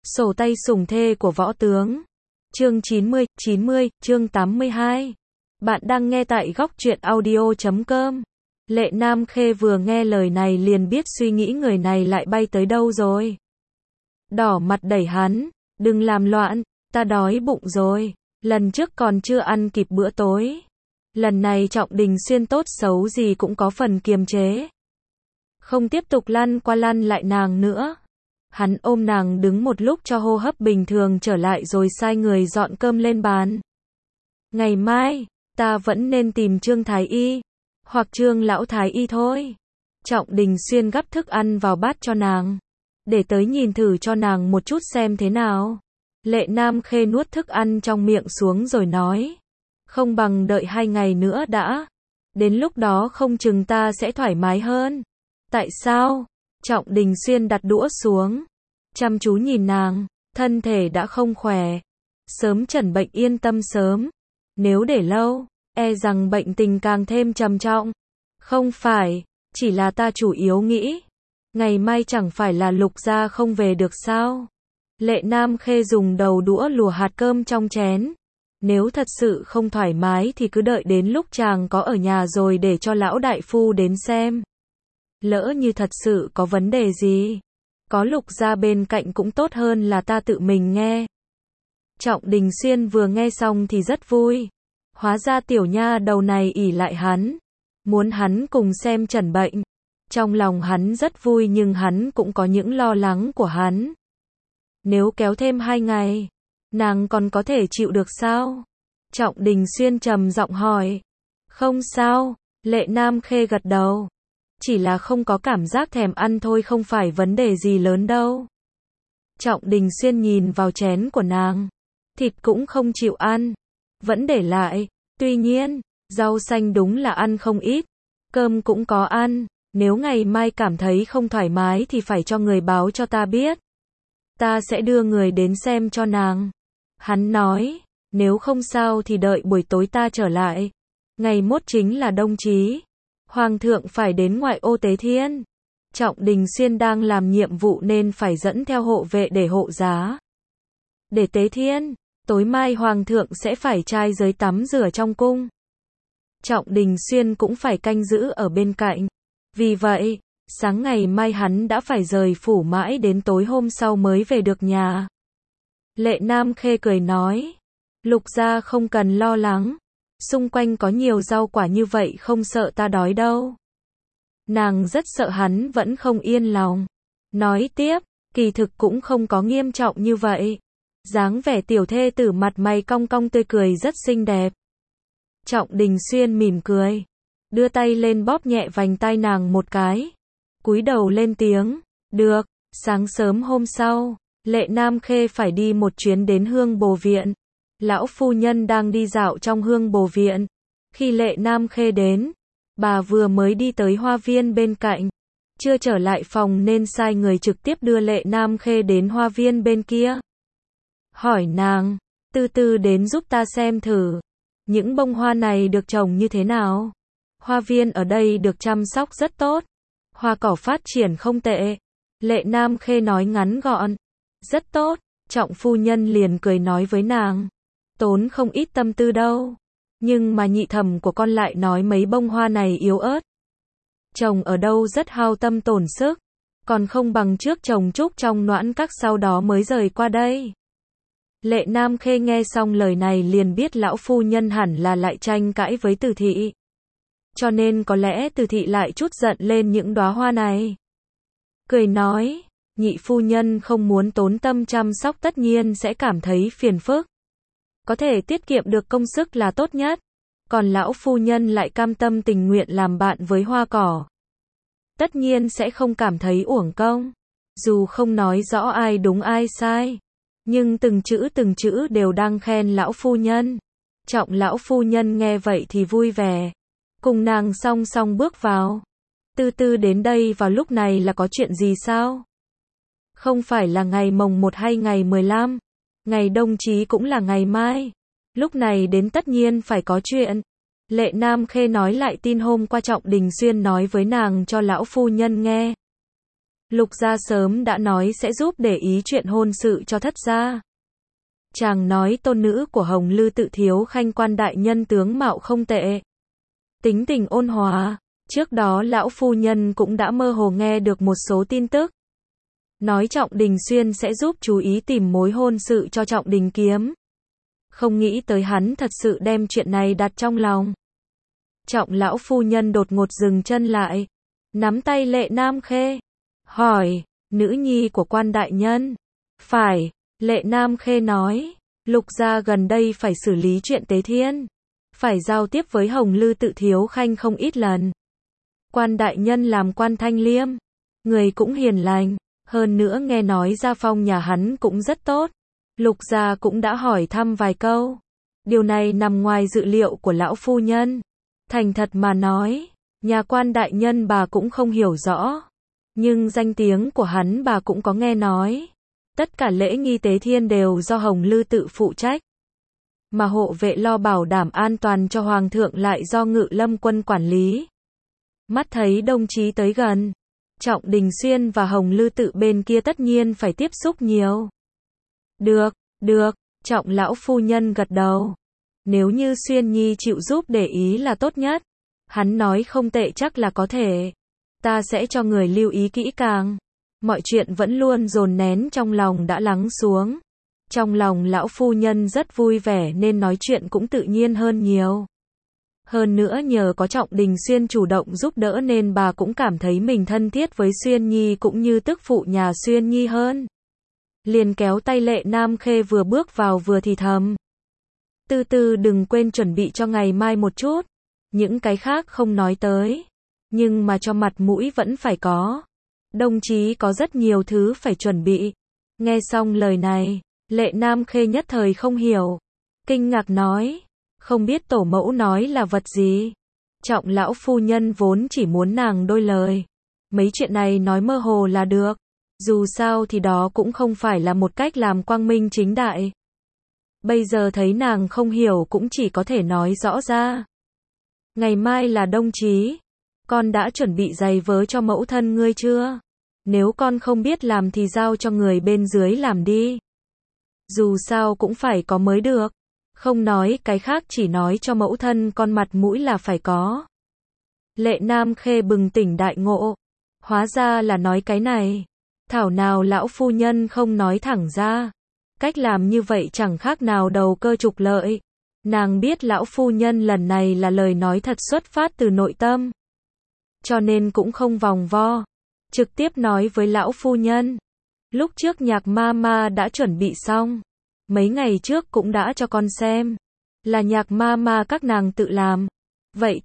Sổ tay sủng thê của võ tướng. Chương 90, chương 82. Bạn đang nghe tại góc truyện audio.com. Lệ Nam Khê vừa nghe lời này liền biết suy nghĩ người này lại bay tới đâu rồi. Đỏ mặt đẩy hắn, đừng làm loạn, ta đói bụng rồi, lần trước còn chưa ăn kịp bữa tối. Lần này Trọng Đình Xuyên tốt xấu gì cũng có phần kiềm chế. Không tiếp tục lăn qua lăn lại nàng nữa. Hắn ôm nàng đứng một lúc cho hô hấp bình thường trở lại rồi sai người dọn cơm lên bàn. Ngày mai, ta vẫn nên tìm Trương Thái Y, hoặc Trương Lão Thái Y thôi. Trọng Đình Xuyên gắp thức ăn vào bát cho nàng. Để tới nhìn thử cho nàng một chút xem thế nào. Lệ Nam Khê nuốt thức ăn trong miệng xuống rồi nói. Không bằng đợi 2 ngày nữa đã. Đến lúc đó không chừng ta sẽ thoải mái hơn. Tại sao? Trọng Đình Xuyên đặt đũa xuống. Chăm chú nhìn nàng. Thân thể đã không khỏe. Sớm chẩn bệnh yên tâm sớm. Nếu để lâu, e rằng bệnh tình càng thêm trầm trọng. Không phải, chỉ là ta chủ yếu nghĩ. Ngày mai chẳng phải là Lục gia không về được sao? Lệ Nam Khê dùng đầu đũa lùa hạt cơm trong chén. Nếu thật sự không thoải mái thì cứ đợi đến lúc chàng có ở nhà rồi để cho lão đại phu đến xem. Lỡ như thật sự có vấn đề gì, có Lục gia bên cạnh cũng tốt hơn là ta tự mình nghe. Trọng Đình Xuyên vừa nghe xong thì rất vui. Hóa ra tiểu nha đầu này ỷ lại hắn, muốn hắn cùng xem chẩn bệnh. Trong lòng hắn rất vui nhưng hắn cũng có những lo lắng của hắn. Nếu kéo thêm 2 ngày, nàng còn có thể chịu được sao? Trọng Đình Xuyên trầm giọng hỏi. Không sao, Lệ Nam Khê gật đầu. Chỉ là không có cảm giác thèm ăn thôi, không phải vấn đề gì lớn đâu. Trọng Đình Xuyên nhìn vào chén của nàng. Thịt cũng không chịu ăn, vẫn để lại. Tuy nhiên, rau xanh đúng là ăn không ít. Cơm cũng có ăn. Nếu ngày mai cảm thấy không thoải mái thì phải cho người báo cho ta biết. Ta sẽ đưa người đến xem cho nàng. Hắn nói, nếu không sao thì đợi buổi tối ta trở lại. Ngày mốt chính là đông chí. Hoàng thượng phải đến ngoại ô Tế Thiên. Trọng Đình Xuyên đang làm nhiệm vụ nên phải dẫn theo hộ vệ để hộ giá. Để Tế Thiên, tối mai Hoàng thượng sẽ phải trai giới tắm rửa trong cung. Trọng Đình Xuyên cũng phải canh giữ ở bên cạnh. Vì vậy, sáng ngày mai hắn đã phải rời phủ mãi đến tối hôm sau mới về được nhà. Lệ Nam Khê cười nói, Lục gia không cần lo lắng, xung quanh có nhiều rau quả như vậy không sợ ta đói đâu. Nàng rất sợ hắn vẫn không yên lòng. Nói tiếp, kỳ thực cũng không có nghiêm trọng như vậy. Dáng vẻ tiểu thê tử mặt mày cong cong tươi cười rất xinh đẹp. Trọng Đình Xuyên mỉm cười, đưa tay lên bóp nhẹ vành tai nàng một cái. Cúi đầu lên tiếng, được. Sáng sớm hôm sau, Lệ Nam Khê phải đi một chuyến đến Hương Bồ Viện. Lão phu nhân đang đi dạo trong Hương Bồ Viện. Khi Lệ Nam Khê đến, bà vừa mới đi tới hoa viên bên cạnh, chưa trở lại phòng nên sai người trực tiếp đưa Lệ Nam Khê đến hoa viên bên kia. Hỏi nàng, từ từ đến giúp ta xem thử, những bông hoa này được trồng như thế nào? Hoa viên ở đây được chăm sóc rất tốt, hoa cỏ phát triển không tệ. Lệ Nam Khê nói ngắn gọn, rất tốt. Trọng phu nhân liền cười nói với nàng, tốn không ít tâm tư đâu, nhưng mà nhị thẩm của con lại nói mấy bông hoa này yếu ớt, trồng ở đâu rất hao tâm tổn sức, còn không bằng trước trồng trúc trong noãn các sau đó mới rời qua đây. Lệ Nam Khê nghe xong lời này liền biết lão phu nhân hẳn là lại tranh cãi với Từ thị. Cho nên có lẽ Từ thị lại chút giận lên những đóa hoa này. Cười nói, nhị phu nhân không muốn tốn tâm chăm sóc tất nhiên sẽ cảm thấy phiền phức. Có thể tiết kiệm được công sức là tốt nhất. Còn lão phu nhân lại cam tâm tình nguyện làm bạn với hoa cỏ. Tất nhiên sẽ không cảm thấy uổng công. Dù không nói rõ ai đúng ai sai, nhưng từng chữ đều đang khen lão phu nhân. Trọng lão phu nhân nghe vậy thì vui vẻ. Cùng nàng song song bước vào. Từ từ đến đây vào lúc này là có chuyện gì sao? Không phải là ngày mồng 1 hay ngày 15, ngày đông chí cũng là ngày mai. Lúc này đến tất nhiên phải có chuyện. Lệ Nam Khê nói lại tin hôm qua Trọng Đình Xuyên nói với nàng cho lão phu nhân nghe. Lục gia sớm đã nói sẽ giúp để ý chuyện hôn sự cho thất gia. Chàng nói tôn nữ của Hồng Lư Tự Thiếu Khanh quan đại nhân tướng mạo không tệ. Tính tình ôn hòa, trước đó lão phu nhân cũng đã mơ hồ nghe được một số tin tức. Nói Trọng Đình Xuyên sẽ giúp chú ý tìm mối hôn sự cho Trọng Đình Kiếm. Không nghĩ tới hắn thật sự đem chuyện này đặt trong lòng. Trọng lão phu nhân đột ngột dừng chân lại, nắm tay Lệ Nam Khê, hỏi, nữ nhi của quan đại nhân? Phải, Lệ Nam Khê nói, Lục gia gần đây phải xử lý chuyện tế thiên, phải giao tiếp với Hồng Lư Tự Thiếu Khanh không ít lần. Quan đại nhân làm quan thanh liêm, người cũng hiền lành, hơn nữa nghe nói gia phong nhà hắn cũng rất tốt. Lục gia cũng đã hỏi thăm vài câu. Điều này nằm ngoài dự liệu của lão phu nhân. Thành thật mà nói, nhà quan đại nhân bà cũng không hiểu rõ. Nhưng danh tiếng của hắn bà cũng có nghe nói. Tất cả lễ nghi tế thiên đều do Hồng Lư tự phụ trách. Mà hộ vệ lo bảo đảm an toàn cho hoàng thượng lại do Ngự Lâm quân quản lý. Mắt thấy đồng chí tới gần, Trọng Đình Xuyên và Hồng Lư tự bên kia tất nhiên phải tiếp xúc nhiều. Được, Trọng lão phu nhân gật đầu. Nếu như Xuyên Nhi chịu giúp để ý là tốt nhất. Hắn nói không tệ chắc là có thể. Ta sẽ cho người lưu ý kỹ càng. Mọi chuyện vẫn luôn dồn nén trong lòng đã lắng xuống. Trong lòng lão phu nhân rất vui vẻ nên nói chuyện cũng tự nhiên hơn nhiều. Hơn nữa nhờ có Trọng Đình Xuyên chủ động giúp đỡ nên bà cũng cảm thấy mình thân thiết với Xuyên Nhi cũng như tức phụ nhà Xuyên Nhi hơn. Liền kéo tay Lệ Nam Khê vừa bước vào vừa thì thầm. Từ từ đừng quên chuẩn bị cho ngày mai một chút. Những cái khác không nói tới. Nhưng mà cho mặt mũi vẫn phải có. Đồng chí có rất nhiều thứ phải chuẩn bị. Nghe xong lời này, Lệ Nam Khê nhất thời không hiểu. Kinh ngạc nói. Không biết tổ mẫu nói là vật gì. Trọng lão phu nhân vốn chỉ muốn nàng đôi lời. Mấy chuyện này nói mơ hồ là được. Dù sao thì đó cũng không phải là một cách làm quang minh chính đại. Bây giờ thấy nàng không hiểu cũng chỉ có thể nói rõ ra. Ngày mai là đông chí. Con đã chuẩn bị giày vớ cho mẫu thân ngươi chưa? Nếu con không biết làm thì giao cho người bên dưới làm đi. Dù sao cũng phải có mới được. Không nói cái khác chỉ nói cho mẫu thân con mặt mũi là phải có. Lệ Nam Khê bừng tỉnh đại ngộ. Hóa ra là nói cái này. Thảo nào lão phu nhân không nói thẳng ra. Cách làm như vậy chẳng khác nào đầu cơ trục lợi. Nàng biết lão phu nhân lần này là lời nói thật xuất phát từ nội tâm. Cho nên cũng không vòng vo. Trực tiếp nói với lão phu nhân. Lúc trước Nhạc Mama đã chuẩn bị xong. Mấy ngày trước cũng đã cho con xem. Là Nhạc Mama các nàng tự làm. Vậy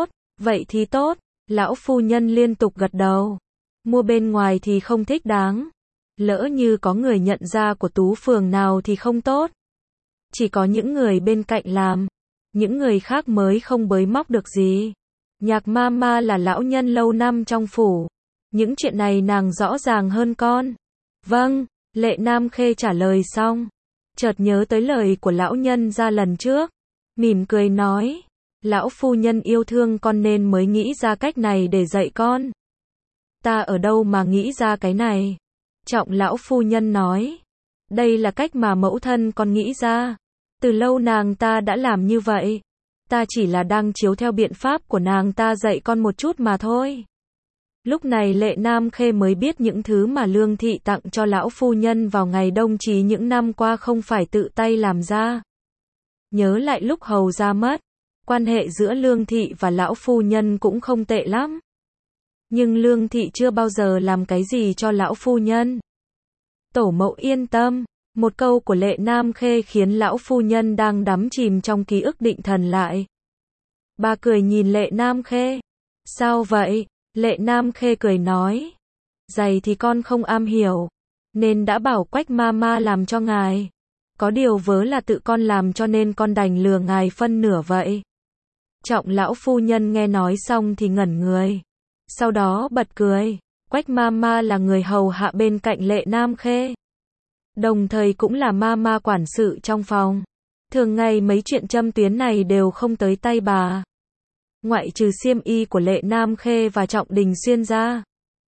thì tốt. Lão phu nhân liên tục gật đầu. Mua bên ngoài thì không thích đáng. Lỡ như có người nhận ra của Tú Phường nào thì không tốt. Chỉ có những người bên cạnh làm. Những người khác mới không bới móc được gì. Nhạc Mama là lão nhân lâu năm trong phủ. Những chuyện này nàng rõ ràng hơn con. Vâng, Lệ Nam Khê trả lời xong. Chợt nhớ tới lời của lão nhân ra lần trước. Mỉm cười nói. Lão phu nhân yêu thương con nên mới nghĩ ra cách này để dạy con. Ta ở đâu mà nghĩ ra cái này? Trọng lão phu nhân nói. Đây là cách mà mẫu thân con nghĩ ra. Từ lâu nàng ta đã làm như vậy. Ta chỉ là đang chiếu theo biện pháp của nàng ta dạy con một chút mà thôi. Lúc này Lệ Nam Khê mới biết những thứ mà Lương Thị tặng cho lão phu nhân vào ngày đông chí những năm qua không phải tự tay làm ra. Nhớ lại lúc hầu ra mất, quan hệ giữa Lương Thị và lão phu nhân cũng không tệ lắm. Nhưng Lương Thị chưa bao giờ làm cái gì cho lão phu nhân. Tổ mẫu yên tâm, một câu của Lệ Nam Khê khiến lão phu nhân đang đắm chìm trong ký ức định thần lại. Bà cười nhìn Lệ Nam Khê. Sao vậy? Lệ Nam Khê cười nói. Giày thì con không am hiểu, nên đã bảo Quách Mama làm cho ngài. Có điều vớ là tự con làm cho nên con đành lừa ngài phân nửa vậy. Trọng lão phu nhân nghe nói xong thì ngẩn người. Sau đó bật cười. Quách Mama là người hầu hạ bên cạnh Lệ Nam Khê. Đồng thời cũng là Mama quản sự trong phòng. Thường ngày mấy chuyện châm tuyến này đều không tới tay bà. Ngoại trừ xiêm y của Lệ Nam Khê và Trọng Đình Xuyên ra.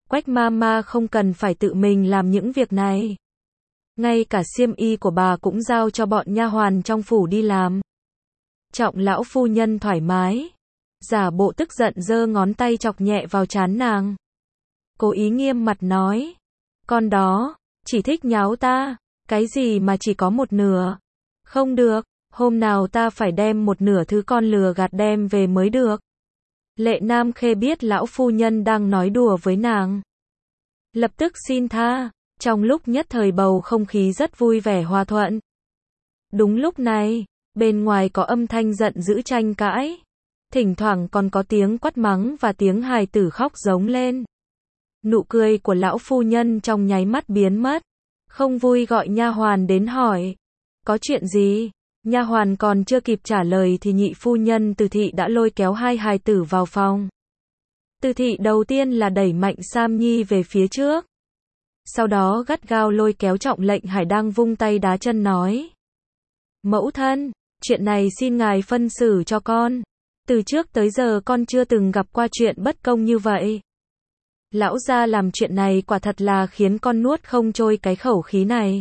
Quách mama không cần phải tự mình làm những việc này. Ngay cả xiêm y của bà cũng giao cho bọn nha hoàn trong phủ đi làm. Trọng lão phu nhân thoải mái, giả bộ tức giận giơ ngón tay chọc nhẹ vào trán nàng. Cố ý nghiêm mặt nói, con đó, chỉ thích nháo ta, cái gì mà chỉ có một nửa. Không được, hôm nào ta phải đem một nửa thứ con lừa gạt đem về mới được. Lệ Nam Khê biết lão phu nhân đang nói đùa với nàng. Lập tức xin tha, trong lúc nhất thời bầu không khí rất vui vẻ hòa thuận. Đúng lúc này, bên ngoài có âm thanh giận dữ tranh cãi. Thỉnh thoảng còn có tiếng quát mắng và tiếng hài tử khóc giống lên. Nụ cười của lão phu nhân trong nháy mắt biến mất. Không vui gọi nha hoàn đến hỏi. Có chuyện gì? Nha hoàn còn chưa kịp trả lời thì nhị phu nhân Từ Thị đã lôi kéo hai hài tử vào phòng. Từ Thị đầu tiên là đẩy mạnh Sam Nhi về phía trước. Sau đó gắt gao lôi kéo Trọng Lệnh Hải đang vung tay đá chân nói. Mẫu thân, chuyện này xin ngài phân xử cho con. Từ trước tới giờ con chưa từng gặp qua chuyện bất công như vậy. Lão gia làm chuyện này quả thật là khiến con nuốt không trôi cái khẩu khí này.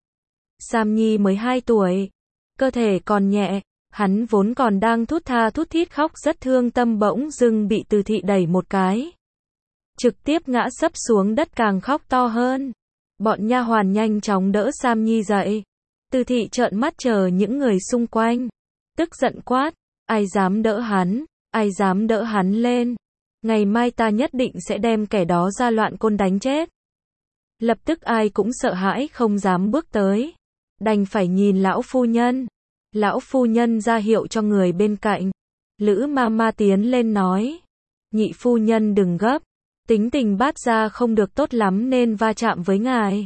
Sam Nhi mới 2 tuổi, cơ thể còn nhẹ, hắn vốn còn đang thút tha thút thít khóc rất thương tâm bỗng dưng bị Từ Thị đẩy một cái. Trực tiếp ngã sấp xuống đất càng khóc to hơn. Bọn nha hoàn nhanh chóng đỡ Sam Nhi dậy. Từ Thị trợn mắt chờ những người xung quanh. Tức giận quát, ai dám đỡ hắn, ai dám đỡ hắn lên. Ngày mai ta nhất định sẽ đem kẻ đó ra loạn côn đánh chết. Lập tức ai cũng sợ hãi không dám bước tới. Đành phải nhìn lão phu nhân. Lão phu nhân ra hiệu cho người bên cạnh. Lữ Mama tiến lên nói. Nhị phu nhân đừng gấp. Tính tình bát gia không được tốt lắm nên va chạm với ngài.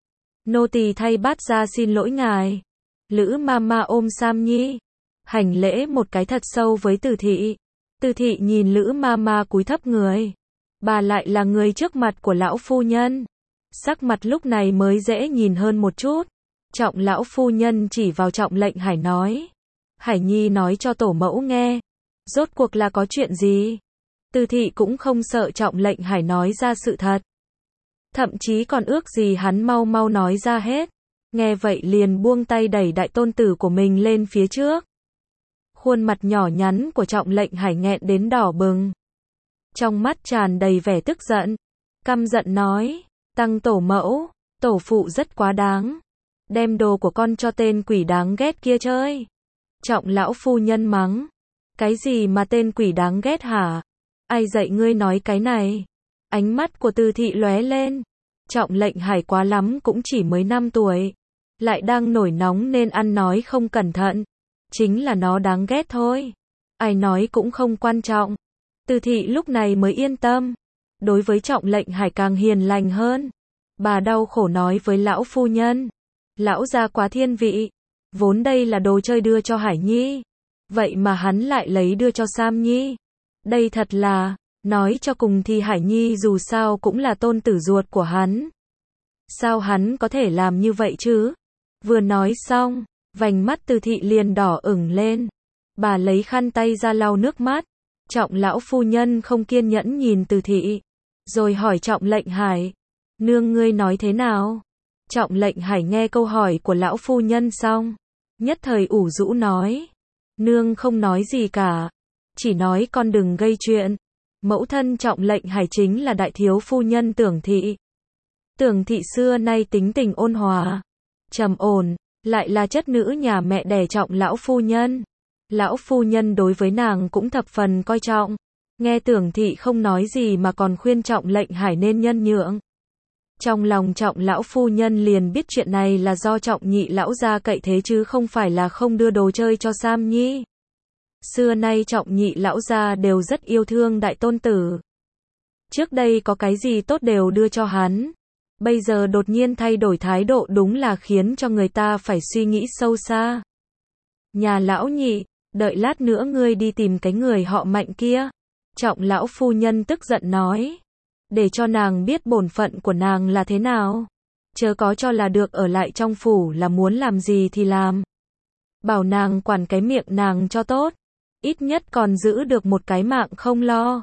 Nô tỳ thay bát gia xin lỗi ngài. Lữ Mama ôm Sam Nhi. Hành lễ một cái thật sâu với Từ Thị. Từ Thị nhìn Lữ Mama cúi thấp người. Bà lại là người trước mặt của lão phu nhân. Sắc mặt lúc này mới dễ nhìn hơn một chút. Trọng lão phu nhân chỉ vào Trọng Lệnh Hải nói. Hải Nhi nói cho tổ mẫu nghe. Rốt cuộc là có chuyện gì? Từ Thị cũng không sợ Trọng Lệnh Hải nói ra sự thật. Thậm chí còn ước gì hắn mau mau nói ra hết. Nghe vậy liền buông tay đẩy đại tôn tử của mình lên phía trước. Khuôn mặt nhỏ nhắn của Trọng Lệnh Hải nghẹn đến đỏ bừng. Trong mắt tràn đầy vẻ tức giận. Căm giận nói, tăng tổ mẫu, tổ phụ rất quá đáng. Đem đồ của con cho tên quỷ đáng ghét kia chơi. Trọng lão phu nhân mắng. Cái gì mà tên quỷ đáng ghét hả? Ai dạy ngươi nói cái này? Ánh mắt của Từ Thị lóe lên. Trọng Lệnh Hải quá lắm cũng chỉ mới 5 tuổi. Lại đang nổi nóng nên ăn nói không cẩn thận. Chính là nó đáng ghét thôi. Ai nói cũng không quan trọng. Từ Thị lúc này mới yên tâm. Đối với Trọng Lệnh Hải càng hiền lành hơn. Bà đau khổ nói với lão phu nhân. Lão gia quá thiên vị. Vốn đây là đồ chơi đưa cho Hải Nhi. Vậy mà hắn lại lấy đưa cho Sam Nhi. Đây thật là, nói cho cùng thì Hải Nhi dù sao cũng là tôn tử ruột của hắn. Sao hắn có thể làm như vậy chứ? Vừa nói xong, vành mắt Từ Thị liền đỏ ửng lên. Bà lấy khăn tay ra lau nước mắt. Trọng lão phu nhân không kiên nhẫn nhìn Từ Thị. Rồi hỏi Trọng Lệnh Hải. Nương ngươi nói thế nào? Trọng Lệnh Hải nghe câu hỏi của lão phu nhân xong. Nhất thời ủ rũ nói. Nương không nói gì cả. Chỉ nói con đừng gây chuyện. Mẫu thân Trọng Lệnh Hải chính là đại thiếu phu nhân Tưởng Thị. Tưởng Thị xưa nay tính tình ôn hòa, trầm ổn, lại là chất nữ nhà mẹ đẻ Trọng lão phu nhân. Lão phu nhân đối với nàng cũng thập phần coi trọng. Nghe Tưởng Thị không nói gì mà còn khuyên Trọng Lệnh Hải nên nhân nhượng. Trong lòng Trọng lão phu nhân liền biết chuyện này là do Trọng nhị lão gia cậy thế chứ không phải là không đưa đồ chơi cho Sam Nhi. Xưa nay Trọng nhị lão gia đều rất yêu thương đại tôn tử. Trước đây có cái gì tốt đều đưa cho hắn. Bây giờ đột nhiên thay đổi thái độ đúng là khiến cho người ta phải suy nghĩ sâu xa. Nhà lão nhị, đợi lát nữa ngươi đi tìm cái người họ Mạnh kia. Trọng lão phu nhân tức giận nói. Để cho nàng biết bổn phận của nàng là thế nào. Chớ có cho là được ở lại trong phủ là muốn làm gì thì làm. Bảo nàng quản cái miệng nàng cho tốt. Ít nhất còn giữ được một cái mạng không lo.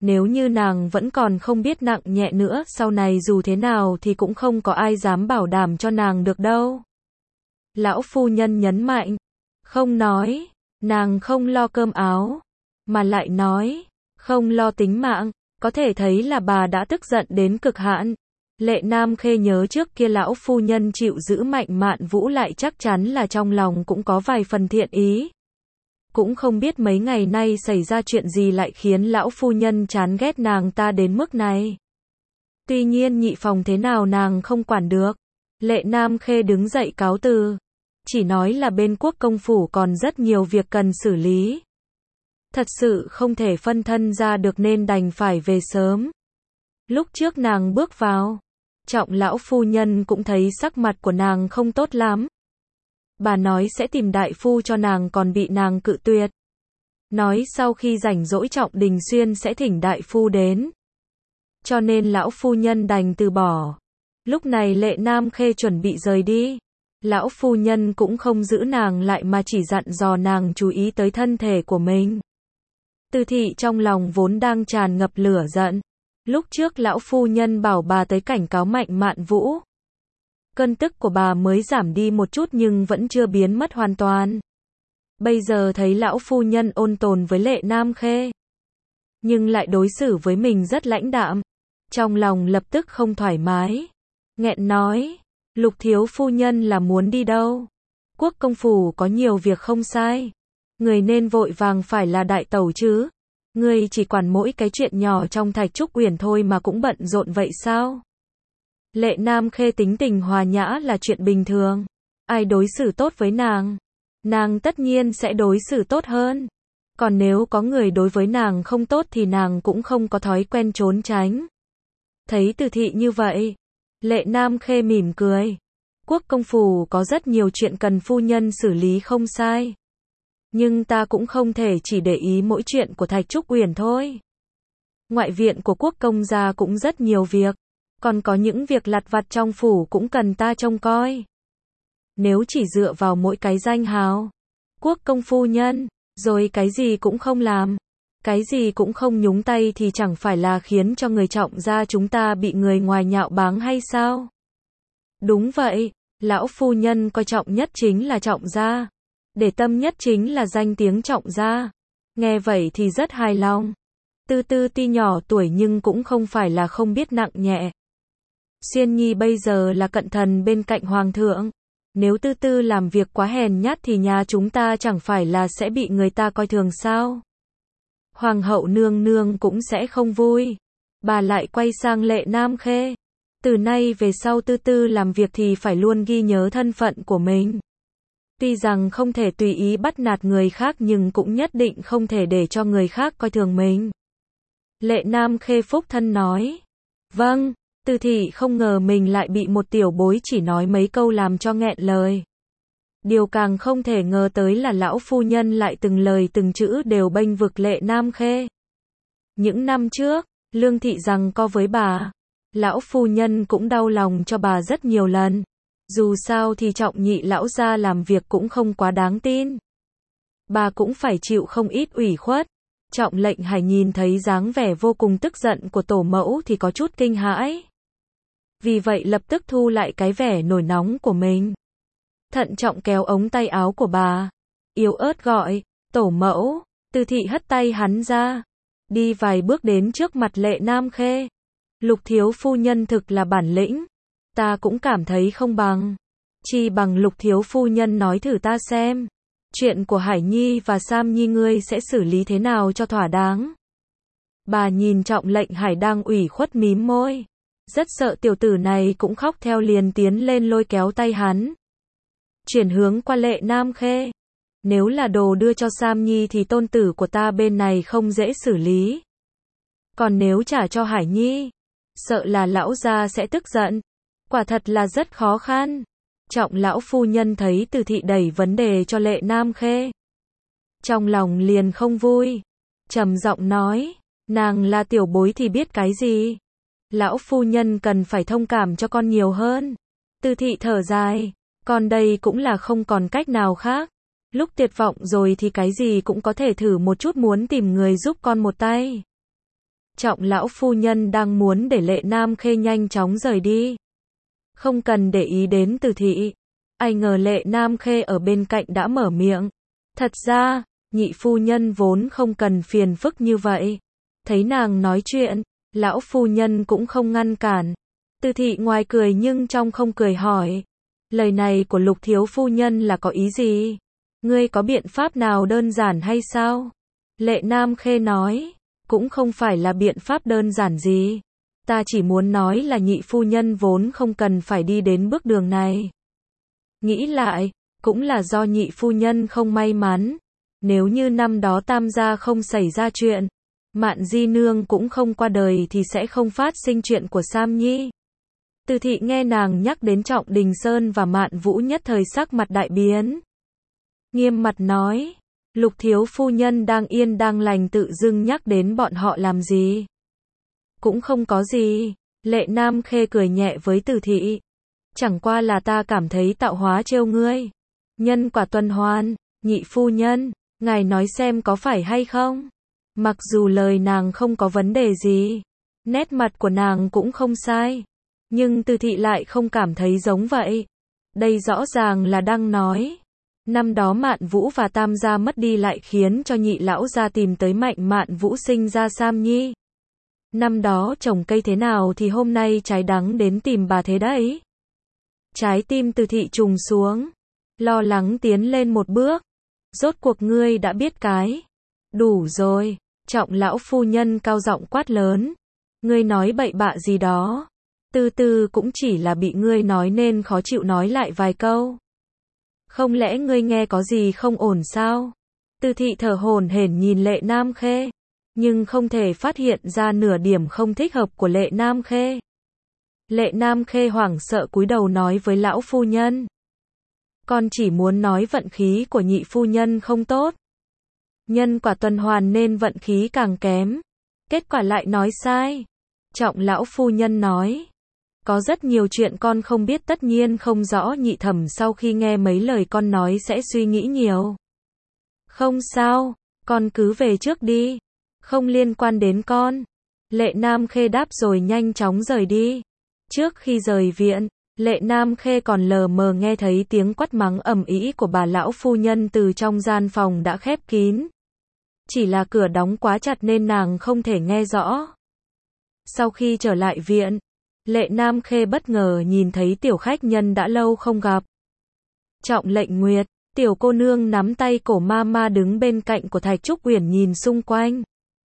Nếu như nàng vẫn còn không biết nặng nhẹ nữa, sau này dù thế nào thì cũng không có ai dám bảo đảm cho nàng được đâu. Lão phu nhân nhấn mạnh, không nói, nàng không lo cơm áo, mà lại nói, không lo tính mạng, có thể thấy là bà đã tức giận đến cực hạn. Lệ Nam Khê nhớ trước kia lão phu nhân chịu giữ Mạnh Mạn Vũ lại chắc chắn là trong lòng cũng có vài phần thiện ý. Cũng không biết mấy ngày nay xảy ra chuyện gì lại khiến lão phu nhân chán ghét nàng ta đến mức này. Tuy nhiên nhị phòng thế nào nàng không quản được. Lệ Nam Khê đứng dậy cáo từ. Chỉ nói là bên Quốc công phủ còn rất nhiều việc cần xử lý. Thật sự không thể phân thân ra được nên đành phải về sớm. Lúc trước nàng bước vào, Trọng lão phu nhân cũng thấy sắc mặt của nàng không tốt lắm. Bà nói sẽ tìm đại phu cho nàng còn bị nàng cự tuyệt. Nói sau khi rảnh rỗi Trọng Đình Xuyên sẽ thỉnh đại phu đến. Cho nên lão phu nhân đành từ bỏ. Lúc này Lệ Nam Khê chuẩn bị rời đi. Lão phu nhân cũng không giữ nàng lại mà chỉ dặn dò nàng chú ý tới thân thể của mình. Từ Thị trong lòng vốn đang tràn ngập lửa giận. Lúc trước lão phu nhân bảo bà tới cảnh cáo Mạnh Mạn Vũ. Cơn tức của bà mới giảm đi một chút nhưng vẫn chưa biến mất hoàn toàn. Bây giờ thấy lão phu nhân ôn tồn với Lệ Nam Khê, nhưng lại đối xử với mình rất lãnh đạm. Trong lòng lập tức không thoải mái. Nghẹn nói, Lục thiếu phu nhân là muốn đi đâu? Quốc công phủ có nhiều việc không sai. Người nên vội vàng phải là đại tẩu chứ. Người chỉ quản mỗi cái chuyện nhỏ trong Thạch Trúc Uyển thôi mà cũng bận rộn vậy sao? Lệ Nam Khê tính tình hòa nhã là chuyện bình thường. Ai đối xử tốt với nàng tất nhiên sẽ đối xử tốt hơn. Còn nếu có người đối với nàng không tốt thì nàng cũng không có thói quen trốn tránh. Thấy Từ Thị như vậy, Lệ Nam Khê mỉm cười. Quốc công phủ có rất nhiều chuyện cần phu nhân xử lý không sai. Nhưng ta cũng không thể chỉ để ý mỗi chuyện của Thạch Trúc Uyển thôi. Ngoại viện của quốc công gia cũng rất nhiều việc. Còn có những việc lặt vặt trong phủ cũng cần ta trông coi. Nếu chỉ dựa vào mỗi cái danh hào quốc công phu nhân, rồi cái gì cũng không làm, cái gì cũng không nhúng tay thì chẳng phải là khiến cho người Trọng gia chúng ta bị người ngoài nhạo báng hay sao? Đúng vậy, lão phu nhân coi trọng nhất chính là Trọng gia, để tâm nhất chính là danh tiếng Trọng gia. Nghe vậy thì rất hài lòng. Tư Tư tuy nhỏ tuổi nhưng cũng không phải là không biết nặng nhẹ. Xuyên Nhi bây giờ là cận thần bên cạnh hoàng thượng. Nếu Tư Tư làm việc quá hèn nhát thì nhà chúng ta chẳng phải là sẽ bị người ta coi thường sao? Hoàng hậu nương nương cũng sẽ không vui. Bà lại quay sang Lệ Nam Khê. Từ nay về sau Tư Tư làm việc thì phải luôn ghi nhớ thân phận của mình. Tuy rằng không thể tùy ý bắt nạt người khác nhưng cũng nhất định không thể để cho người khác coi thường mình. Lệ Nam Khê phúc thân nói. Vâng. Từ Thị không ngờ mình lại bị một tiểu bối chỉ nói mấy câu làm cho nghẹn lời. Điều càng không thể ngờ tới là lão phu nhân lại từng lời từng chữ đều bênh vực Lệ Nam Khê. Những năm trước, Lương Thị giằng co với bà, lão phu nhân cũng đau lòng cho bà rất nhiều lần. Dù sao thì Trọng nhị lão gia làm việc cũng không quá đáng tin. Bà cũng phải chịu không ít ủy khuất. Trọng Lệnh Hải nhìn thấy dáng vẻ vô cùng tức giận của tổ mẫu thì có chút kinh hãi. Vì vậy lập tức thu lại cái vẻ nổi nóng của mình. Thận trọng kéo ống tay áo của bà. Yếu ớt gọi, tổ mẫu. Từ Thị hất tay hắn ra. Đi vài bước đến trước mặt Lệ Nam Khê. Lục thiếu phu nhân thực là bản lĩnh. Ta cũng cảm thấy không bằng. Chi bằng Lục thiếu phu nhân nói thử ta xem. Chuyện của Hải Nhi và Sam Nhi ngươi sẽ xử lý thế nào cho thỏa đáng. Bà nhìn Trọng Lệnh Hải đang ủy khuất mím môi. Rất sợ tiểu tử này cũng khóc theo liền tiến lên lôi kéo tay hắn. Chuyển hướng qua Lệ Nam Khê. Nếu là đồ đưa cho Sam Nhi thì tôn tử của ta bên này không dễ xử lý. Còn nếu trả cho Hải Nhi, sợ là lão gia sẽ tức giận. Quả thật là rất khó khăn. Trọng lão phu nhân thấy Từ Thị đẩy vấn đề cho Lệ Nam Khê. Trong lòng liền không vui. Trầm giọng nói, nàng là tiểu bối thì biết cái gì. Lão phu nhân cần phải thông cảm cho con nhiều hơn. Từ Thị thở dài, con đây cũng là không còn cách nào khác. Lúc tuyệt vọng rồi thì cái gì cũng có thể thử một chút muốn tìm người giúp con một tay. Trọng lão phu nhân đang muốn để Lệ Nam Khê nhanh chóng rời đi. Không cần để ý đến Từ thị. Ai ngờ Lệ Nam Khê ở bên cạnh đã mở miệng. Thật ra, nhị phu nhân vốn không cần phiền phức như vậy. Thấy nàng nói chuyện, lão phu nhân cũng không ngăn cản. Từ thị ngoài cười nhưng trong không cười hỏi. Lời này của Lục thiếu phu nhân là có ý gì? Ngươi có biện pháp nào đơn giản hay sao? Lệ Nam Khê nói. Cũng không phải là biện pháp đơn giản gì. Ta chỉ muốn nói là nhị phu nhân vốn không cần phải đi đến bước đường này. Nghĩ lại, cũng là do nhị phu nhân không may mắn. Nếu như năm đó Tam gia không xảy ra chuyện, Mạn Di Nương cũng không qua đời thì sẽ không phát sinh chuyện của Sam Nhi. Từ thị nghe nàng nhắc đến Trọng Đình Sơn và Mạn Vũ nhất thời sắc mặt đại biến. Nghiêm mặt nói, Lục thiếu phu nhân đang yên đang lành tự dưng nhắc đến bọn họ làm gì? Cũng không có gì. Lệ Nam Khê cười nhẹ với Từ thị. Chẳng qua là ta cảm thấy tạo hóa trêu ngươi. Nhân quả tuần hoàn, nhị phu nhân, ngài nói xem có phải hay không? Mặc dù lời nàng không có vấn đề gì, nét mặt của nàng cũng không sai, nhưng Từ thị lại không cảm thấy giống vậy. Đây rõ ràng là đang nói. Năm đó Mạn Vũ và Tam gia mất đi lại khiến cho nhị lão gia tìm tới Mạnh Mạn Vũ sinh ra Sam Nhi. Năm đó trồng cây thế nào thì hôm nay trái đắng đến tìm bà thế đấy. Trái tim Từ thị trùng xuống, lo lắng tiến lên một bước. Rốt cuộc ngươi đã biết cái. Đủ rồi, Trọng lão phu nhân cao giọng quát lớn. Ngươi nói bậy bạ gì đó. Từ từ cũng chỉ là bị ngươi nói nên khó chịu nói lại vài câu. Không lẽ ngươi nghe có gì không ổn sao? Từ thị thở hổn hển nhìn Lệ Nam Khê, nhưng không thể phát hiện ra nửa điểm không thích hợp của Lệ Nam Khê. Lệ Nam Khê hoảng sợ cúi đầu nói với lão phu nhân. Con chỉ muốn nói vận khí của nhị phu nhân không tốt. Nhân quả tuần hoàn nên vận khí càng kém. Kết quả lại nói sai. Trọng lão phu nhân nói. Có rất nhiều chuyện con không biết, tất nhiên không rõ. Nhị thẩm sau khi nghe mấy lời con nói sẽ suy nghĩ nhiều. Không sao, con cứ về trước đi. Không liên quan đến con. Lệ Nam Khê đáp rồi nhanh chóng rời đi. Trước khi rời viện, Lệ Nam Khê còn lờ mờ nghe thấy tiếng quát mắng ầm ĩ của bà lão phu nhân từ trong gian phòng đã khép kín. Chỉ là cửa đóng quá chặt nên nàng không thể nghe rõ. Sau khi trở lại viện, Lệ Nam Khê bất ngờ nhìn thấy tiểu khách nhân đã lâu không gặp. Trọng Lệnh Nguyệt, tiểu cô nương nắm tay cổ Mama đứng bên cạnh của Thạch Trúc Uyển nhìn xung quanh.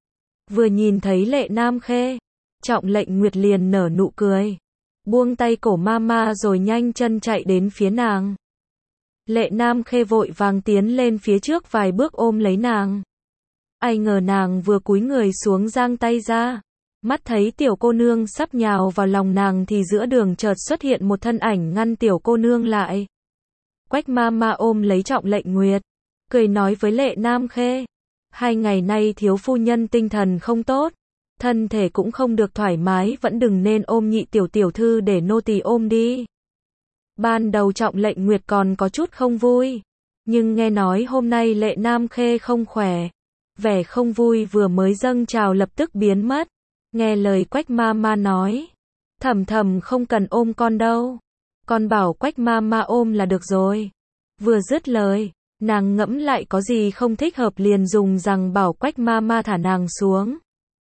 Vừa nhìn thấy Lệ Nam Khê, Trọng Lệnh Nguyệt liền nở nụ cười. Buông tay cổ Mama rồi nhanh chân chạy đến phía nàng. Lệ Nam Khê vội vàng tiến lên phía trước vài bước ôm lấy nàng. Ai ngờ nàng vừa cúi người xuống giang tay ra. Mắt thấy tiểu cô nương sắp nhào vào lòng nàng thì giữa đường chợt xuất hiện một thân ảnh ngăn tiểu cô nương lại. Quách Mama ôm lấy Trọng Lệnh Nguyệt, cười nói với Lệ Nam Khê. 2 ngày nay thiếu phu nhân tinh thần không tốt. Thân thể cũng không được thoải mái, vẫn đừng nên ôm nhị tiểu thư để nô tỳ ôm đi. Ban đầu Trọng Lệnh Nguyệt còn có chút không vui. Nhưng nghe nói hôm nay Lệ Nam Khê không khỏe. Vẻ không vui vừa mới dâng trào lập tức biến mất. Nghe lời Quách Mama nói. Thầm thầm không cần ôm con đâu. Con bảo Quách Mama ôm là được rồi. Vừa dứt lời, nàng ngẫm lại có gì không thích hợp liền dùng rằng bảo Quách Mama thả nàng xuống.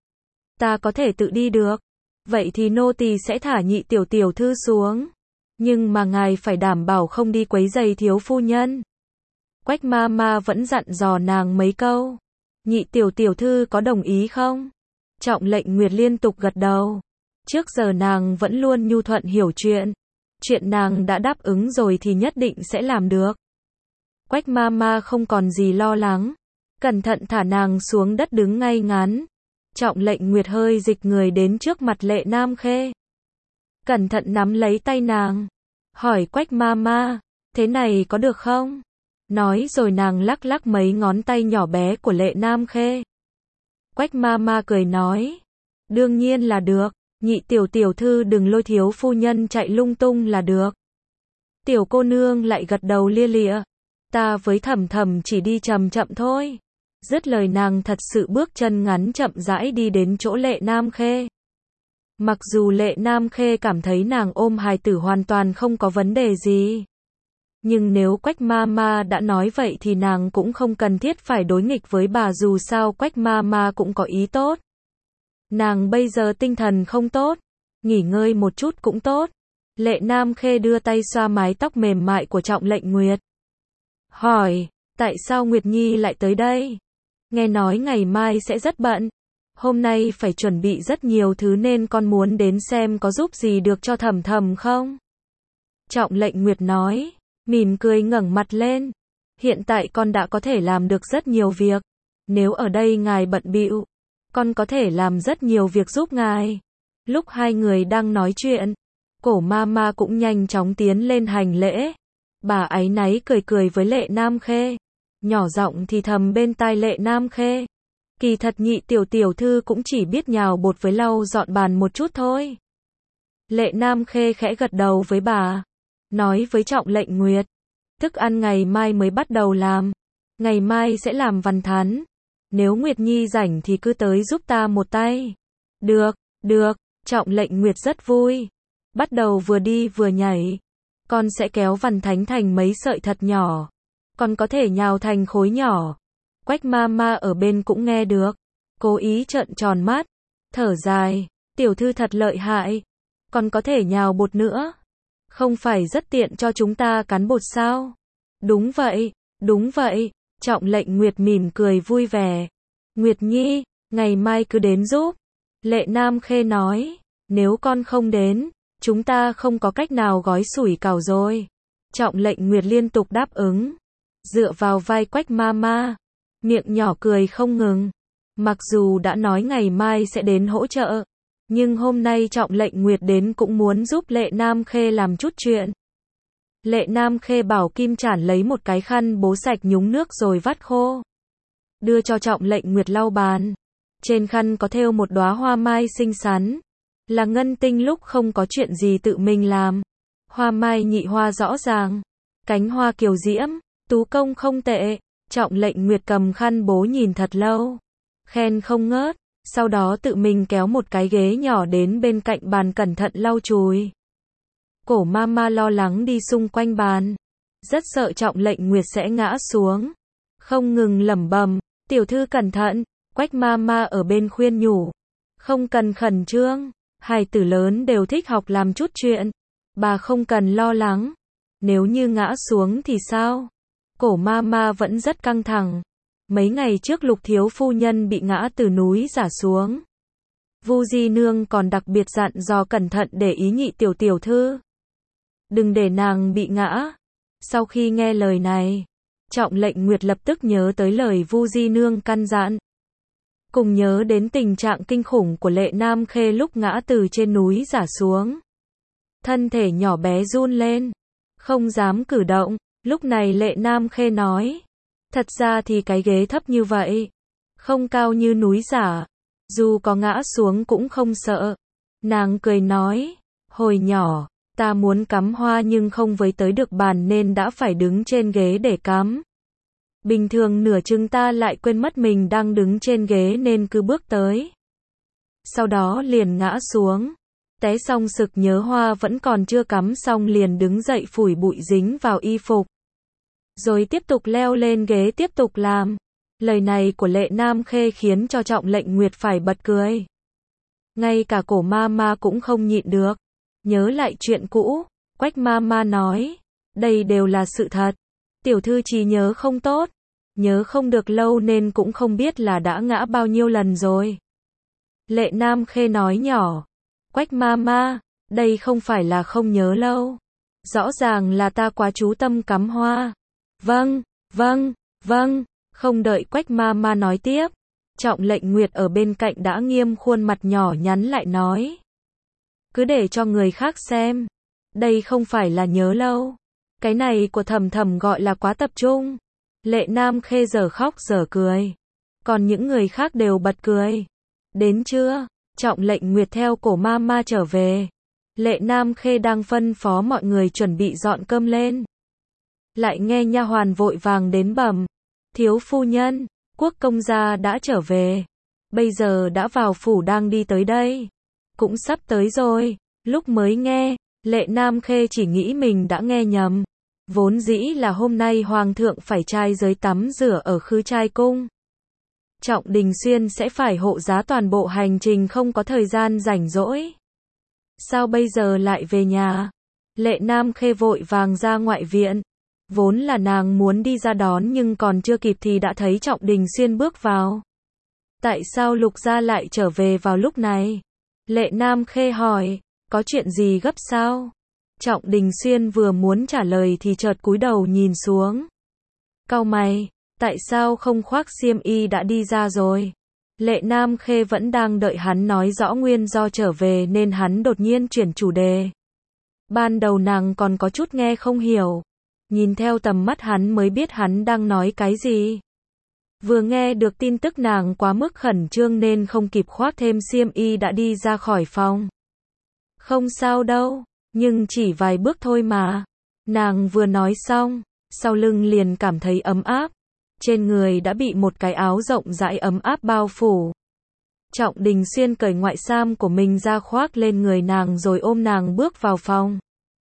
Ta có thể tự đi được. Vậy thì nô tỳ sẽ thả nhị tiểu thư xuống. Nhưng mà ngài phải đảm bảo không đi quấy rầy thiếu phu nhân. Quách Mama vẫn dặn dò nàng mấy câu. Nhị tiểu thư có đồng ý không? Trọng Lệnh Nguyệt liên tục gật đầu. Trước giờ nàng vẫn luôn nhu thuận hiểu chuyện. Chuyện nàng đã đáp ứng rồi thì nhất định sẽ làm được. Quách Mama không còn gì lo lắng. Cẩn thận thả nàng xuống đất đứng ngay ngắn. Trọng Lệnh Nguyệt hơi dịch người đến trước mặt Lệ Nam Khê. Cẩn thận nắm lấy tay nàng. Hỏi Quách Mama, thế này có được không? Nói rồi nàng lắc lắc mấy ngón tay nhỏ bé của Lệ Nam Khê. Quách Mama cười nói. Đương nhiên là được. Nhị tiểu thư đừng lôi thiếu phu nhân chạy lung tung là được. Tiểu cô nương lại gật đầu lia lịa. Ta với thầm thầm chỉ đi chậm chậm thôi. Dứt lời nàng thật sự bước chân ngắn chậm rãi đi đến chỗ Lệ Nam Khê. Mặc dù Lệ Nam Khê cảm thấy nàng ôm hài tử hoàn toàn không có vấn đề gì. Nhưng nếu Quách Mama đã nói vậy thì nàng cũng không cần thiết phải đối nghịch với bà, dù sao Quách Mama cũng có ý tốt. Nàng bây giờ tinh thần không tốt, nghỉ ngơi một chút cũng tốt. Lệ Nam Khê đưa tay xoa mái tóc mềm mại của Trọng Lệnh Nguyệt. Hỏi, tại sao Nguyệt Nhi lại tới đây? Nghe nói ngày mai sẽ rất bận. Hôm nay phải chuẩn bị rất nhiều thứ nên con muốn đến xem có giúp gì được cho Thầm Thầm không? Trọng Lệnh Nguyệt nói, mỉm cười ngẩng mặt lên. Hiện tại con đã có thể làm được rất nhiều việc. Nếu ở đây ngài bận bịu, con có thể làm rất nhiều việc giúp ngài. Lúc hai người đang nói chuyện, Cổ Mama cũng nhanh chóng tiến lên hành lễ. Bà áy náy cười cười với Lệ Nam Khê, nhỏ giọng thì thầm bên tai Lệ Nam Khê. Kỳ thật nhị tiểu thư cũng chỉ biết nhào bột với lau dọn bàn một chút thôi. Lệ Nam Khê khẽ gật đầu với bà, nói với Trọng Lệnh Nguyệt, thức ăn ngày mai mới bắt đầu làm, ngày mai sẽ làm văn thắn. Nếu Nguyệt Nhi rảnh thì cứ tới giúp ta một tay. Được, được, Trọng Lệnh Nguyệt rất vui. Bắt đầu vừa đi vừa nhảy. Con sẽ kéo văn thánh thành mấy sợi thật nhỏ. Con có thể nhào thành khối nhỏ. Quách Mama ở bên cũng nghe được. Cố ý trợn tròn mắt. Thở dài. Tiểu thư thật lợi hại. Con có thể nhào bột nữa. Không phải rất tiện cho chúng ta cán bột sao? Đúng vậy, đúng vậy. Trọng Lệnh Nguyệt mỉm cười vui vẻ. Nguyệt Nhi, ngày mai cứ đến giúp. Lệ Nam Khê nói, nếu con không đến, chúng ta không có cách nào gói sủi cảo rồi. Trọng Lệnh Nguyệt liên tục đáp ứng, dựa vào vai Quách Mama, miệng nhỏ cười không ngừng. Mặc dù đã nói ngày mai sẽ đến hỗ trợ, nhưng hôm nay Trọng Lệnh Nguyệt đến cũng muốn giúp Lệ Nam Khê làm chút chuyện. Lệ Nam Khê bảo Kim Chản lấy một cái khăn bố sạch nhúng nước rồi vắt khô. Đưa cho Trọng Lệnh Nguyệt lau bàn. Trên khăn có thêu một đóa hoa mai xinh xắn. Là Ngân Tinh lúc không có chuyện gì tự mình làm. Hoa mai nhị hoa rõ ràng. Cánh hoa kiều diễm. Tú công không tệ. Trọng Lệnh Nguyệt cầm khăn bố nhìn thật lâu. Khen không ngớt. Sau đó tự mình kéo một cái ghế nhỏ đến bên cạnh bàn cẩn thận lau chùi. Cổ Mama lo lắng đi xung quanh bàn. Rất sợ Trọng Lệnh Nguyệt sẽ ngã xuống. Không ngừng lẩm bẩm, tiểu thư cẩn thận. Quách Mama ở bên khuyên nhủ. Không cần khẩn trương. Hài tử lớn đều thích học làm chút chuyện. Bà không cần lo lắng. Nếu như ngã xuống thì sao? Cổ Mama vẫn rất căng thẳng. Mấy ngày trước Lục thiếu phu nhân bị ngã từ núi giả xuống. Vu Di Nương còn đặc biệt dặn dò cẩn thận để ý nhị tiểu thư. Đừng để nàng bị ngã. Sau khi nghe lời này, Trọng Lệnh Nguyệt lập tức nhớ tới lời Vu Di Nương căn dặn. Cùng nhớ đến tình trạng kinh khủng của Lệ Nam Khê lúc ngã từ trên núi giả xuống. Thân thể nhỏ bé run lên, không dám cử động. Lúc này Lệ Nam Khê nói, thật ra thì cái ghế thấp như vậy, không cao như núi giả, dù có ngã xuống cũng không sợ. Nàng cười nói, hồi nhỏ, ta muốn cắm hoa nhưng không với tới được bàn nên đã phải đứng trên ghế để cắm. Bình thường nửa chừng ta lại quên mất mình đang đứng trên ghế nên cứ bước tới. Sau đó liền ngã xuống. Té xong sực nhớ hoa vẫn còn chưa cắm xong liền đứng dậy phủi bụi dính vào y phục. Rồi tiếp tục leo lên ghế tiếp tục làm. Lời này của Lệ Nam Khê khiến cho Trọng Lệnh Nguyệt phải bật cười. Ngay cả Cổ Mama cũng không nhịn được. Nhớ lại chuyện cũ, Quách Mama nói, đây đều là sự thật. Tiểu thư trí nhớ không tốt, nhớ không được lâu nên cũng không biết là đã ngã bao nhiêu lần rồi. Lệ Nam Khê nói nhỏ, Quách Mama, đây không phải là không nhớ lâu. Rõ ràng là ta quá chú tâm cắm hoa. Vâng, vâng, vâng, không đợi Quách Mama nói tiếp. Trọng Lệnh Nguyệt ở bên cạnh đã nghiêm khuôn mặt nhỏ nhắn lại nói. Cứ để cho người khác xem. Đây không phải là nhớ lâu. Cái này của Thầm Thầm gọi là quá tập trung. Lệ Nam Khê giờ khóc giờ cười. Còn những người khác đều bật cười. Đến trưa, Trọng Lệnh Nguyệt theo Cổ Mama trở về. Lệ Nam Khê đang phân phó mọi người chuẩn bị dọn cơm lên. Lại nghe nha hoàn vội vàng đến bẩm, thiếu phu nhân, Quốc công gia đã trở về. Bây giờ đã vào phủ đang đi tới đây. Cũng sắp tới rồi. Lúc mới nghe, Lệ Nam Khê chỉ nghĩ mình đã nghe nhầm. Vốn dĩ là hôm nay Hoàng thượng phải trai giới tắm rửa ở Khứ Trai Cung. Trọng Đình Xuyên sẽ phải hộ giá toàn bộ hành trình, không có thời gian rảnh rỗi. Sao bây giờ lại về nhà? Lệ Nam Khê vội vàng ra ngoại viện. Vốn là nàng muốn đi ra đón nhưng còn chưa kịp thì đã thấy Trọng Đình Xuyên bước vào. Tại sao Lục gia lại trở về vào lúc này? Lệ Nam Khê hỏi, có chuyện gì gấp sao? Trọng Đình Xuyên vừa muốn trả lời thì chợt cúi đầu nhìn xuống. Cau mày, tại sao không khoác xiêm y đã đi ra rồi? Lệ Nam Khê vẫn đang đợi hắn nói rõ nguyên do trở về nên hắn đột nhiên chuyển chủ đề. Ban đầu nàng còn có chút nghe không hiểu. Nhìn theo tầm mắt hắn mới biết hắn đang nói cái gì. Vừa nghe được tin tức nàng quá mức khẩn trương nên không kịp khoác thêm xiêm y đã đi ra khỏi phòng. Không sao đâu, nhưng chỉ vài bước thôi mà. Nàng vừa nói xong, sau lưng liền cảm thấy ấm áp. Trên người đã bị một cái áo rộng rãi ấm áp bao phủ. Trọng Đình Xuyên cởi ngoại sam của mình ra khoác lên người nàng rồi ôm nàng bước vào phòng.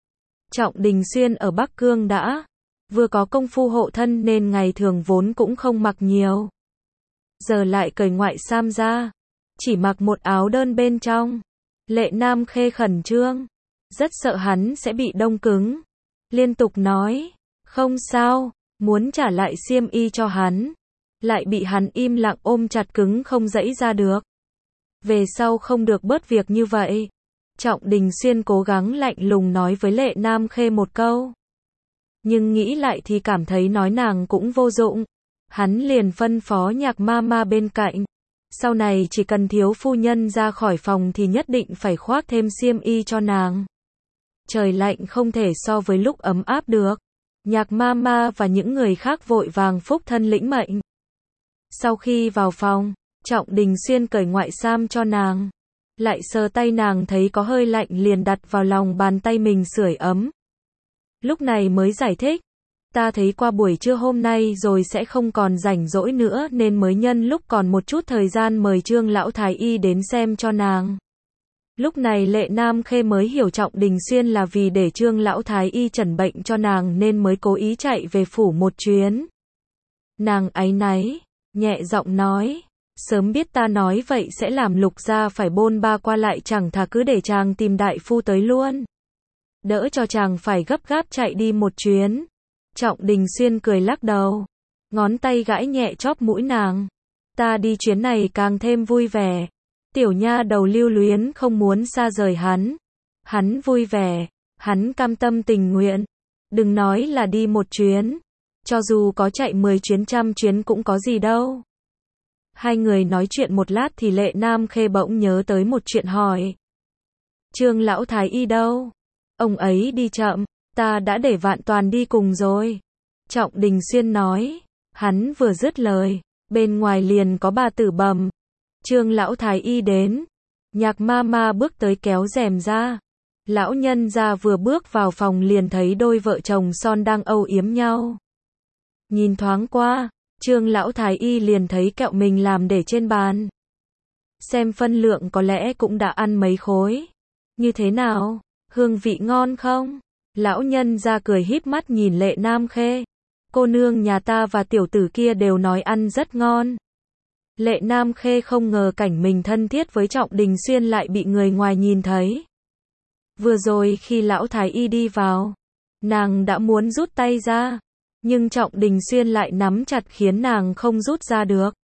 Trọng Đình Xuyên ở Bắc Cương đã vừa có công phu hộ thân nên ngày thường vốn cũng không mặc nhiều. Giờ lại cởi ngoại sam ra, chỉ mặc một áo đơn bên trong. Lệ Nam Khê khẩn trương, rất sợ hắn sẽ bị đông cứng. Liên tục nói, không sao, muốn trả lại xiêm y cho hắn. Lại bị hắn im lặng ôm chặt cứng không giãy ra được. Về sau không được bớt việc như vậy. Trọng Đình Xuyên cố gắng lạnh lùng nói với Lệ Nam Khê một câu. Nhưng nghĩ lại thì cảm thấy nói nàng cũng vô dụng. Hắn liền phân phó Nhạc Ma bên cạnh. Sau này chỉ cần thiếu phu nhân ra khỏi phòng thì nhất định phải khoác thêm xiêm y cho nàng. Trời lạnh không thể so với lúc ấm áp được. Nhạc Ma và những người khác vội vàng phúc thân lĩnh mệnh. Sau khi vào phòng, Trọng Đình Xuyên cởi ngoại sam cho nàng. Lại sờ tay nàng thấy có hơi lạnh liền đặt vào lòng bàn tay mình sưởi ấm. Lúc này mới giải thích. Ta thấy qua buổi trưa hôm nay rồi sẽ không còn rảnh rỗi nữa nên mới nhân lúc còn một chút thời gian mời Trương Lão Thái Y đến xem cho nàng. Lúc này Lệ Nam Khê mới hiểu Trọng Đình Xuyên là vì để Trương Lão Thái Y chẩn bệnh cho nàng nên mới cố ý chạy về phủ một chuyến. Nàng áy náy, nhẹ giọng nói, sớm biết ta nói vậy sẽ làm Lục gia phải bôn ba qua lại, chẳng thà cứ để chàng tìm đại phu tới luôn. Đỡ cho chàng phải gấp gáp chạy đi một chuyến. Trọng Đình Xuyên cười lắc đầu, ngón tay gãi nhẹ chóp mũi nàng. Ta đi chuyến này càng thêm vui vẻ. Tiểu nha đầu lưu luyến không muốn xa rời hắn. Hắn vui vẻ, hắn cam tâm tình nguyện. Đừng nói là đi một chuyến. Cho dù có chạy 10 chuyến 100 chuyến cũng có gì đâu. Hai người nói chuyện một lát thì Lệ Nam Khê bỗng nhớ tới một chuyện hỏi. Trương Lão Thái Y đâu? Ông ấy đi chậm, ta đã để Vạn Toàn đi cùng rồi. Trọng Đình Xuyên nói. Hắn vừa dứt lời, bên ngoài liền có bà tử bẩm. Trương Lão Thái Y đến. Nhạc Ma bước tới kéo rèm ra. Lão nhân gia vừa bước vào phòng liền thấy đôi vợ chồng son đang âu yếm nhau. Nhìn thoáng qua, Trương Lão Thái Y liền thấy kẹo mình làm để trên bàn. Xem phân lượng có lẽ cũng đã ăn mấy khối. Như thế nào? Hương vị ngon không? Lão nhân gia cười híp mắt nhìn Lệ Nam Khê. Cô nương nhà ta và tiểu tử kia đều nói ăn rất ngon. Lệ Nam Khê không ngờ cảnh mình thân thiết với Trọng Đình Xuyên lại bị người ngoài nhìn thấy. Vừa rồi khi Lão Thái Y đi vào, nàng đã muốn rút tay ra. Nhưng Trọng Đình Xuyên lại nắm chặt khiến nàng không rút ra được.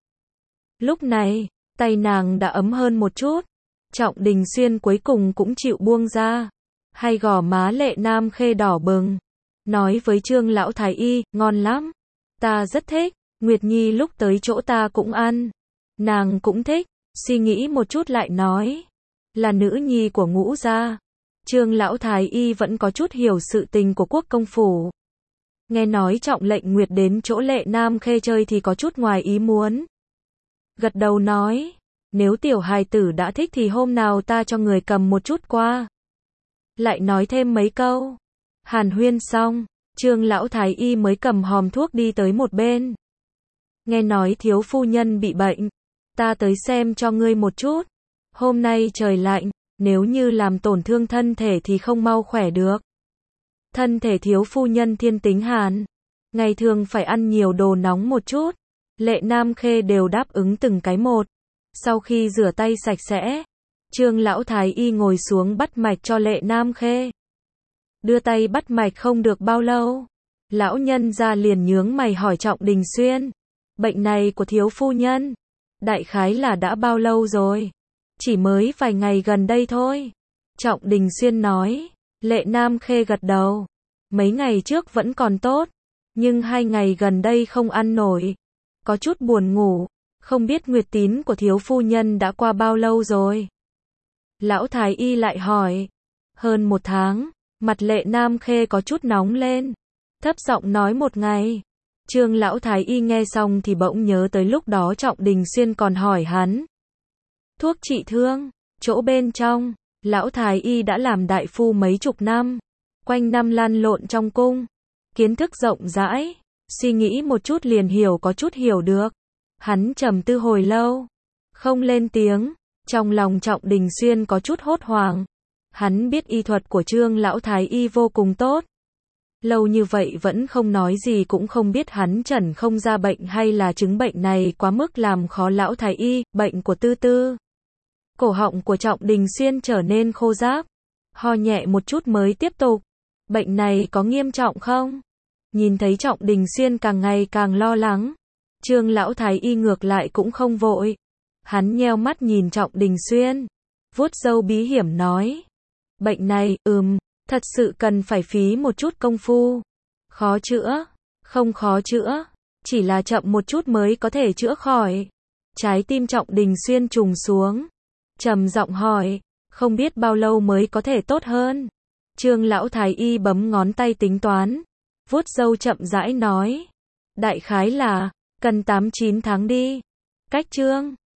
Lúc này, tay nàng đã ấm hơn một chút. Trọng Đình Xuyên cuối cùng cũng chịu buông ra. Hay gò má Lệ Nam Khê đỏ bừng. Nói với Trương Lão Thái Y, ngon lắm. Ta rất thích, Nguyệt Nhi lúc tới chỗ ta cũng ăn. Nàng cũng thích, suy nghĩ một chút lại nói. Là nữ nhi của Ngũ gia. Trương Lão Thái Y vẫn có chút hiểu sự tình của quốc công phủ. Nghe nói Trọng lệnh Nguyệt đến chỗ Lệ Nam Khê chơi thì có chút ngoài ý muốn. Gật đầu nói, nếu tiểu hài tử đã thích thì hôm nào ta cho người cầm một chút qua. Lại nói thêm mấy câu. Hàn huyên xong, Trương Lão Thái Y mới cầm hòm thuốc đi tới một bên. nghe nói thiếu phu nhân bị bệnh, ta tới xem cho ngươi một chút. Hôm nay trời lạnh, nếu như làm tổn thương thân thể thì không mau khỏe được. Thân thể thiếu phu nhân thiên tính hàn, ngày thường phải ăn nhiều đồ nóng một chút. Lệ Nam Khê đều đáp ứng từng cái một. Sau khi rửa tay sạch sẽ, Trương lão thái y ngồi xuống bắt mạch cho Lệ Nam Khê. Đưa tay bắt mạch không được bao lâu, lão nhân ra liền nhướng mày hỏi Trọng Đình Xuyên, bệnh này của thiếu phu nhân, đại khái là đã bao lâu rồi? Chỉ mới vài ngày gần đây thôi. Trọng Đình Xuyên nói. Lệ Nam Khê gật đầu. Mấy ngày trước vẫn còn tốt, nhưng 2 ngày gần đây không ăn nổi, có chút buồn ngủ, không biết nguyệt tín của thiếu phu nhân đã qua bao lâu rồi. Lão thái y lại hỏi. Hơn 1 tháng, mặt Lệ Nam Khê có chút nóng lên, thấp giọng nói 1 ngày. Trương lão thái y nghe xong thì bỗng nhớ tới lúc đó Trọng Đình Xuyên còn hỏi hắn. Thuốc trị thương, chỗ bên trong, lão thái y đã làm đại phu mấy chục năm, quanh năm lăn lộn trong cung, kiến thức rộng rãi, suy nghĩ một chút liền hiểu có chút hiểu được. Hắn trầm tư hồi lâu, không lên tiếng, trong lòng Trọng Đình Xuyên có chút hốt hoảng. Hắn biết y thuật của Trương lão thái y vô cùng tốt. Lâu như vậy vẫn không nói gì, cũng không biết hắn chẩn không ra bệnh hay là chứng bệnh này quá mức làm khó lão thái y. Bệnh của Tư Tư. Cổ họng của Trọng Đình Xuyên trở nên khô ráp, ho nhẹ một chút mới tiếp tục. Bệnh này có nghiêm trọng không? Nhìn thấy Trọng Đình Xuyên càng ngày càng lo lắng, Trương lão thái y ngược lại cũng không vội. Hắn nheo mắt nhìn Trọng Đình Xuyên, vuốt râu bí hiểm nói. Bệnh này, thật sự cần phải phí một chút công phu. Khó chữa? Không khó chữa, chỉ là chậm một chút mới có thể chữa khỏi. Trái tim Trọng Đình Xuyên trùng xuống, trầm giọng hỏi, không biết bao lâu mới có thể tốt hơn? Trương lão thái y bấm ngón tay tính toán, vuốt râu chậm rãi nói, đại khái là cần 8-9 tháng đi. Cách Trương